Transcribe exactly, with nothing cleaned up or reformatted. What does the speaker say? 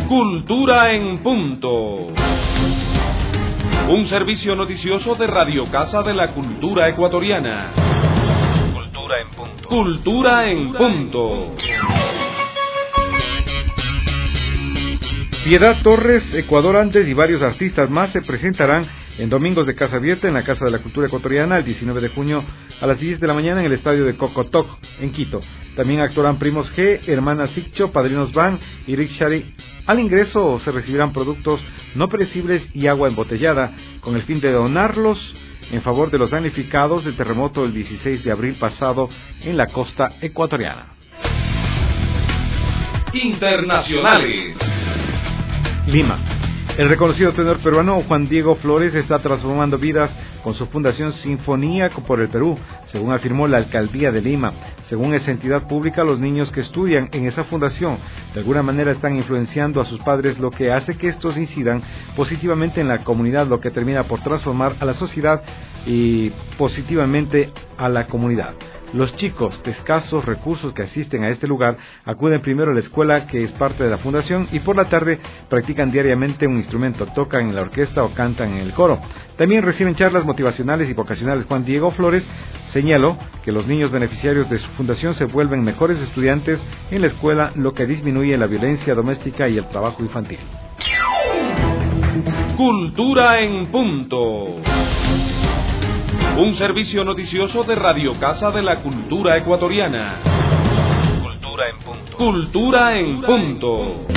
Cultura en punto. Un servicio noticioso de Radio Casa de la Cultura Ecuatoriana. Cultura en punto. Cultura en punto. Piedad Torres, Ecuador Andes y varios artistas más se presentarán en Domingos de Casa Abierta en la Casa de la Cultura Ecuatoriana el diecinueve de junio a las diez de la mañana en el estadio de Cocotoc, en Quito. También actuarán Primos G, Hermana Siccho, Padrinos Van y Rick Shari. Al ingreso se recibirán productos no perecibles y agua embotellada con el fin de donarlos en favor de los damnificados del terremoto del dieciséis de abril pasado en la costa ecuatoriana. Internacionales. Lima. El reconocido tenor peruano Juan Diego Flores está transformando vidas con su fundación Sinfonía por el Perú, según afirmó la alcaldía de Lima. Según esa entidad pública, los niños que estudian en esa fundación de alguna manera están influenciando a sus padres, lo que hace que estos incidan positivamente en la comunidad, lo que termina por transformar a la sociedad y positivamente a la comunidad. Los chicos de escasos recursos que asisten a este lugar acuden primero a la escuela, que es parte de la fundación, y por la tarde practican diariamente un instrumento, tocan en la orquesta o cantan en el coro. También reciben charlas motivacionales y vocacionales. Juan Diego Flores señaló que los niños beneficiarios de su fundación se vuelven mejores estudiantes en la escuela, lo que disminuye la violencia doméstica y el trabajo infantil. Cultura en punto. Un servicio noticioso de Radio Casa de la Cultura Ecuatoriana. Cultura en punto. Cultura en punto.